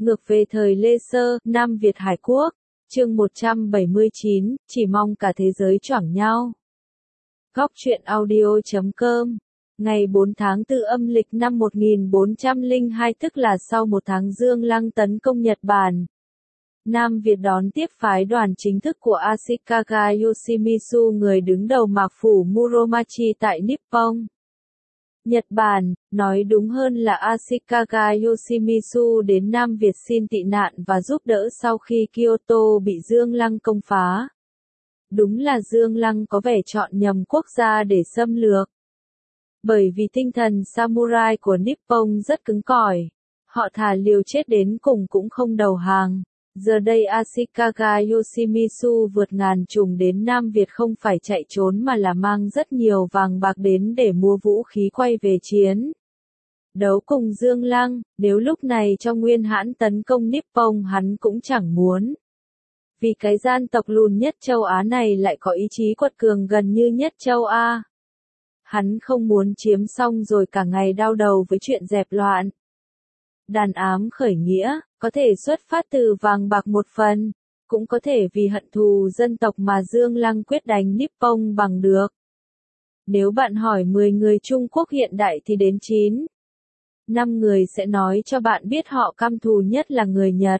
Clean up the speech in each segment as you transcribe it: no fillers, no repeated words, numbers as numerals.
Ngược về thời Lê Sơ, Nam Việt Hải Quốc, chương 179, chỉ mong cả thế giới choảng nhau. Góc truyện audio.com, ngày 4 tháng 4 âm lịch năm 1402 tức là sau một tháng Dương Lăng tấn công Nhật Bản. Nam Việt đón tiếp phái đoàn chính thức của Ashikaga Yoshimitsu, người đứng đầu mạc phủ Muromachi tại Nippon. Nhật Bản, nói đúng hơn là Ashikaga Yoshimitsu đến Nam Việt xin tị nạn và giúp đỡ sau khi Kyoto bị Dương Lăng công phá. Đúng là Dương Lăng có vẻ chọn nhầm quốc gia để xâm lược. Bởi vì tinh thần samurai của Nippon rất cứng cỏi, họ thà liều chết đến cùng cũng không đầu hàng. Giờ đây Ashikaga Yoshimitsu vượt ngàn trùng đến Nam Việt không phải chạy trốn mà là mang rất nhiều vàng bạc đến để mua vũ khí quay về chiến. Đấu cùng Dương Lăng, nếu lúc này cho Nguyên Hãn tấn công Nippon hắn cũng chẳng muốn. Vì cái gian tộc lùn nhất châu Á này lại có ý chí quật cường gần như nhất châu Á. Hắn không muốn chiếm xong rồi cả ngày đau đầu với chuyện dẹp loạn. Đàn ám khởi nghĩa, có thể xuất phát từ vàng bạc một phần, cũng có thể vì hận thù dân tộc mà Dương Lăng quyết đánh Nippon bằng được. Nếu bạn hỏi 10 người Trung Quốc hiện đại thì đến 5 người sẽ nói cho bạn biết họ căm thù nhất là người Nhật.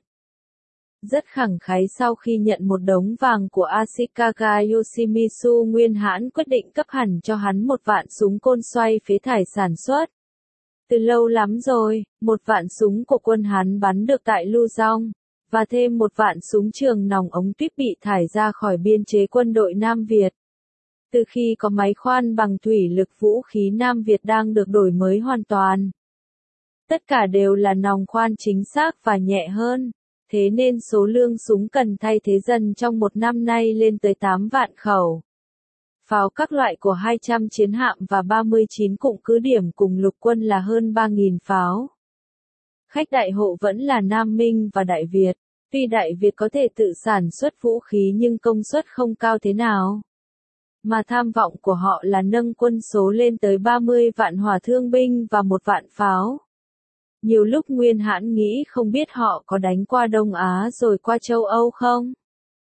Rất khẳng khái sau khi nhận một đống vàng của Ashikaga Yoshimitsu, Nguyên Hãn quyết định cấp hẳn cho hắn một vạn súng côn xoay phế thải sản xuất. Từ lâu lắm rồi, một vạn súng của quân Hán bắn được tại Luzon, và thêm một vạn súng trường nòng ống tuyếp bị thải ra khỏi biên chế quân đội Nam Việt. Từ khi có máy khoan bằng thủy lực, vũ khí Nam Việt đang được đổi mới hoàn toàn. Tất cả đều là nòng khoan chính xác và nhẹ hơn, thế nên số lượng súng cần thay thế dần trong một năm nay lên tới 8 vạn khẩu. Pháo các loại của 200 chiến hạm và 39 cụm cứ điểm cùng lục quân là hơn 3.000 pháo. Khách đại hộ vẫn là Nam Minh và Đại Việt. Tuy Đại Việt có thể tự sản xuất vũ khí nhưng công suất không cao thế nào. Mà tham vọng của họ là nâng quân số lên tới 30 vạn hỏa thương binh và 1 vạn pháo. Nhiều lúc Nguyên Hãn nghĩ không biết họ có đánh qua Đông Á rồi qua châu Âu không?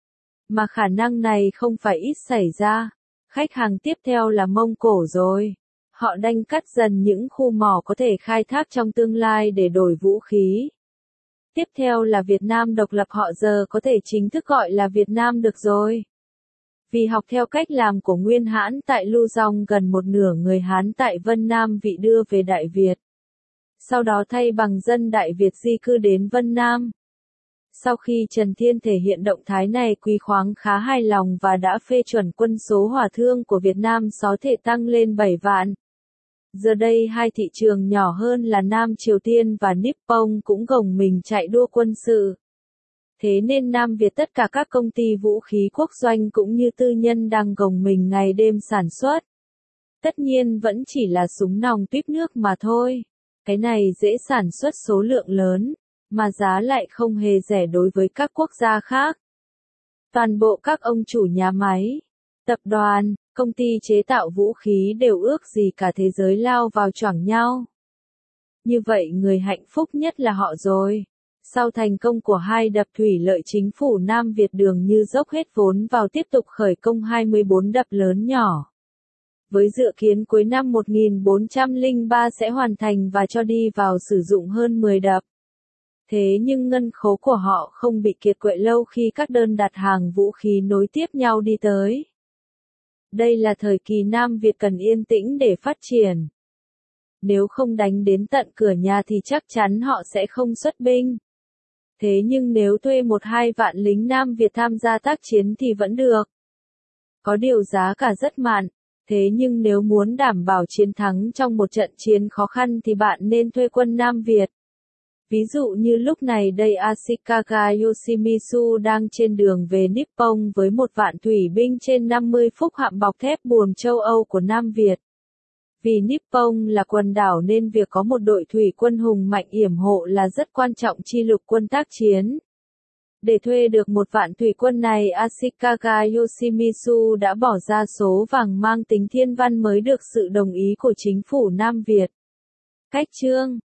Mà khả năng này không phải ít xảy ra. Khách hàng tiếp theo là Mông Cổ rồi. Họ đang cắt dần những khu mỏ có thể khai thác trong tương lai để đổi vũ khí. Tiếp theo là Việt Nam độc lập, họ giờ có thể chính thức gọi là Việt Nam được rồi. Vì học theo cách làm của Nguyên Hãn tại Luzon, gần một nửa người Hán tại Vân Nam bị đưa về Đại Việt. Sau đó thay bằng dân Đại Việt di cư đến Vân Nam. Sau khi Trần Thiên thể hiện động thái này, Quý Khoáng khá hài lòng và đã phê chuẩn quân số hỏa thương của Việt Nam có thể tăng lên 7 vạn. Giờ đây hai thị trường nhỏ hơn là Nam Triều Tiên và Nippon cũng gồng mình chạy đua quân sự. Thế nên Nam Việt tất cả các công ty vũ khí quốc doanh cũng như tư nhân đang gồng mình ngày đêm sản xuất. Tất nhiên vẫn chỉ là súng nòng tuyếp nước mà thôi. Cái này dễ sản xuất số lượng lớn, mà giá lại không hề rẻ đối với các quốc gia khác. Toàn bộ các ông chủ nhà máy, tập đoàn, công ty chế tạo vũ khí đều ước gì cả thế giới lao vào choảng nhau. Như vậy người hạnh phúc nhất là họ rồi. Sau thành công của hai đập thủy lợi, chính phủ Nam Việt dường như dốc hết vốn vào tiếp tục khởi công 24 đập lớn nhỏ. Với dự kiến cuối năm 1403 sẽ hoàn thành và cho đi vào sử dụng hơn 10 đập. Thế nhưng ngân khố của họ không bị kiệt quệ lâu khi các đơn đặt hàng vũ khí nối tiếp nhau đi tới. Đây là thời kỳ Nam Việt cần yên tĩnh để phát triển. Nếu không đánh đến tận cửa nhà thì chắc chắn họ sẽ không xuất binh. Thế nhưng nếu thuê 1-2 vạn lính Nam Việt tham gia tác chiến thì vẫn được. Có điều giá cả rất mạn. Thế nhưng nếu muốn đảm bảo chiến thắng trong một trận chiến khó khăn thì bạn nên thuê quân Nam Việt. Ví dụ như lúc này đây Ashikaga Yoshimitsu đang trên đường về Nippon với 1 vạn thủy binh trên 50 phúc hạm bọc thép buồm châu Âu của Nam Việt. Vì Nippon là quần đảo nên việc có một đội thủy quân hùng mạnh yểm hộ là rất quan trọng chi lục quân tác chiến. Để thuê được 1 vạn thủy quân này, Ashikaga Yoshimitsu đã bỏ ra số vàng mang tính thiên văn mới được sự đồng ý của chính phủ Nam Việt. Cách chương